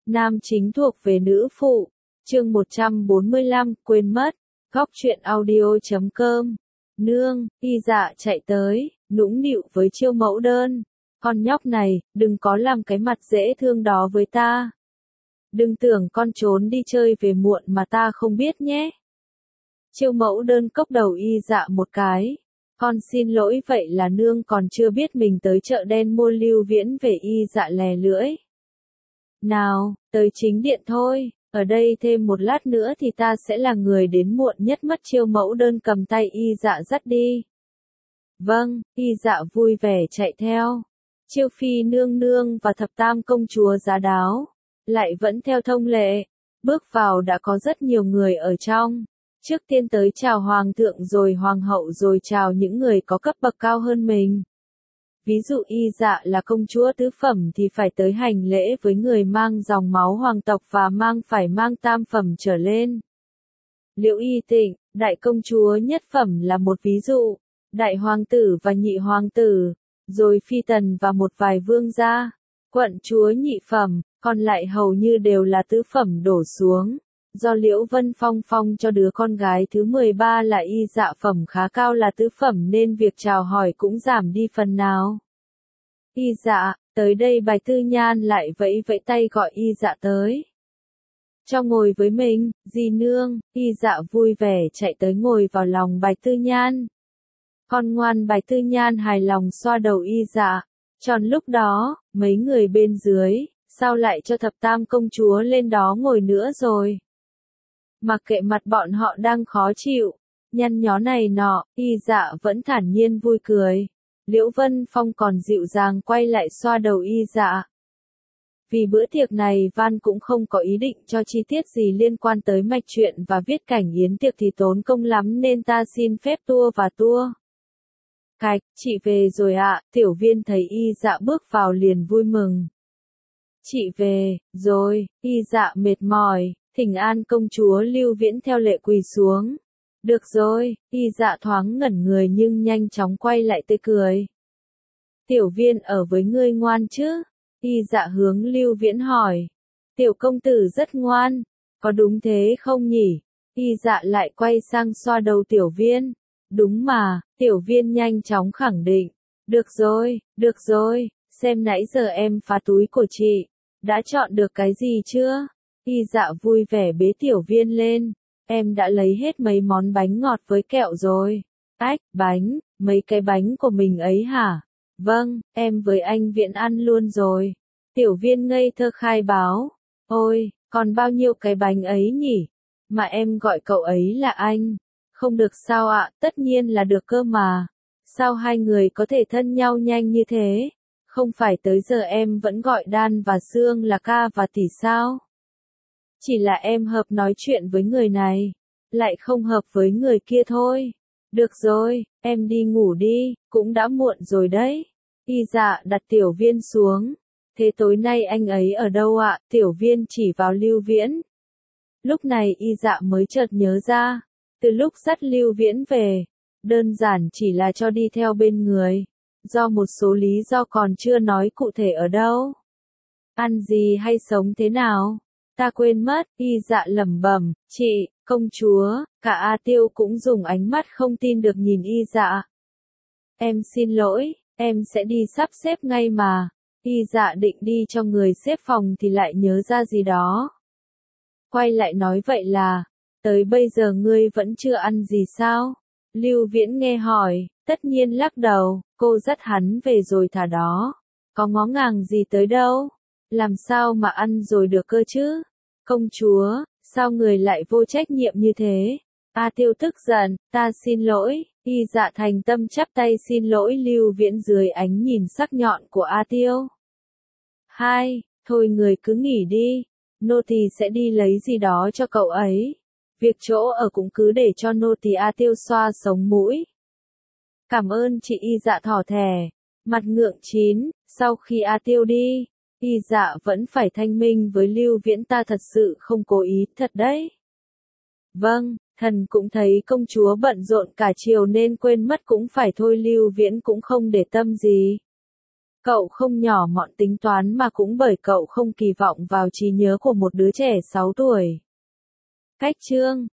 Nam chính thuộc về nữ phụ. Chương 145, quên mất. Góc truyện audio.com. Nương, y dạ chạy tới, nũng nịu với Chiêu Mẫu Đơn. Con nhóc này, đừng có làm cái mặt dễ thương đó với ta. Đừng tưởng con trốn đi chơi về muộn mà ta không biết nhé. Chiêu Mẫu Đơn cốc đầu y dạ một cái. Con xin lỗi, vậy là nương còn chưa biết mình tới chợ đen mua Lưu Viễn về. Y dạ lè lưỡi. Nào, tới chính điện thôi, ở đây thêm một lát nữa thì ta sẽ là người đến muộn nhất mất. Chiêu Mẫu Đơn cầm tay y dạ dắt đi. Vâng, y dạ vui vẻ chạy theo. Chiêu Phi nương nương và Thập Tam công chúa Giá Đáo lại vẫn theo thông lệ, bước vào đã có rất nhiều người ở trong. Trước tiên tới chào hoàng thượng rồi hoàng hậu rồi chào những người có cấp bậc cao hơn mình. Ví dụ y dạ là công chúa tứ phẩm thì phải tới hành lễ với người mang dòng máu hoàng tộc và phải mang tam phẩm trở lên. Liễu Y Tịnh, đại công chúa nhất phẩm là một ví dụ, đại hoàng tử và nhị hoàng tử, rồi phi tần và một vài vương gia, quận chúa nhị phẩm, còn lại hầu như đều là tứ phẩm đổ xuống. Do Liễu Vân Phong phong cho đứa con gái thứ 13 là y dạ phẩm khá cao là tứ phẩm nên việc chào hỏi cũng giảm đi phần nào. Y dạ, tới đây Bạch Tư Nhan lại vẫy vẫy tay gọi y dạ tới. Cho ngồi với mình, dì nương. Y dạ vui vẻ chạy tới ngồi vào lòng Bạch Tư Nhan. Con ngoan. Bạch Tư Nhan hài lòng xoa đầu y dạ. Tròn lúc đó, mấy người bên dưới, sao lại cho Thập Tam công chúa lên đó ngồi nữa rồi? Mặc kệ mặt bọn họ đang khó chịu, nhăn nhó này nọ, y dạ vẫn thản nhiên vui cười. Liễu Vân Phong còn dịu dàng quay lại xoa đầu y dạ. Vì bữa tiệc này Van cũng không có ý định cho chi tiết gì liên quan tới mạch truyện và viết cảnh yến tiệc thì tốn công lắm nên ta xin phép tua và tua. Cạch, chị về rồi ạ. Tiểu Viên thấy y dạ bước vào liền vui mừng. Chị về rồi. Y dạ mệt mỏi, thỉnh an công chúa Lưu Viễn theo lệ quỳ xuống. Được rồi. Y dạ thoáng ngẩn người nhưng nhanh chóng quay lại tươi cười. Tiểu Viên ở với ngươi ngoan chứ? Y dạ hướng Lưu Viễn hỏi. Tiểu công tử rất ngoan, có đúng thế không nhỉ? Y dạ lại quay sang xoa đầu Tiểu Viên. Đúng mà. Tiểu Viên nhanh chóng khẳng định. Được rồi, xem nãy giờ em phá túi của chị, đã chọn được cái gì chưa? Y dạ vui vẻ bế Tiểu Viên lên. Em đã lấy hết mấy món bánh ngọt với kẹo rồi. Ách, bánh, mấy cái bánh của mình ấy hả? Vâng, em với anh Viễn ăn luôn rồi. Tiểu Viên ngây thơ khai báo. Ôi, còn bao nhiêu cái bánh ấy nhỉ? Mà em gọi cậu ấy là anh. Không được sao ạ? Tất nhiên là được cơ mà. Sao hai người có thể thân nhau nhanh như thế? Không phải tới giờ em vẫn gọi Đan và Sương là ca và tỷ sao? Chỉ là em hợp nói chuyện với người này, lại không hợp với người kia thôi. Được rồi, em đi ngủ đi, cũng đã muộn rồi đấy. Y dạ đặt Tiểu Viên xuống. Thế tối nay anh ấy ở đâu ạ? Tiểu Viên chỉ vào Lưu Viễn. Lúc này y dạ mới chợt nhớ ra. Từ lúc dắt Lưu Viễn về, đơn giản chỉ là cho đi theo bên người. Do một số lý do còn chưa nói cụ thể ở đâu. Ăn gì hay sống thế nào? Ta quên mất. Y dạ lẩm bẩm. Chị, công chúa. Cả A Tiêu cũng dùng ánh mắt không tin được nhìn y dạ. Em xin lỗi, em sẽ đi sắp xếp ngay mà. Y dạ định đi cho người xếp phòng thì lại nhớ ra gì đó. Quay lại nói vậy là, tới bây giờ ngươi vẫn chưa ăn gì sao? Lưu Viễn nghe hỏi, tất nhiên lắc đầu, cô dắt hắn về rồi thả đó. Có ngó ngàng gì tới đâu? Làm sao mà ăn rồi được cơ chứ? Công chúa, sao người lại vô trách nhiệm như thế? A Tiêu tức giận, ta xin lỗi. Y dạ thành tâm chắp tay xin lỗi Lưu Viễn dưới ánh nhìn sắc nhọn của A Tiêu. Thôi người cứ nghỉ đi, nô tỳ sẽ đi lấy gì đó cho cậu ấy. Việc chỗ ở cũng cứ để cho nô tỳ. A Tiêu xoa sống mũi. Cảm ơn chị. Y dạ thỏ thẻ, mặt ngượng chín. Sau khi A Tiêu đi, y dạ vẫn phải thanh minh với Lưu Viễn, ta thật sự không cố ý, thật đấy. Vâng, thần cũng thấy công chúa bận rộn cả chiều nên quên mất cũng phải thôi. Lưu Viễn cũng không để tâm gì. Cậu không nhỏ mọn tính toán mà cũng bởi cậu không kỳ vọng vào trí nhớ của một đứa trẻ 6 tuổi. Cách chương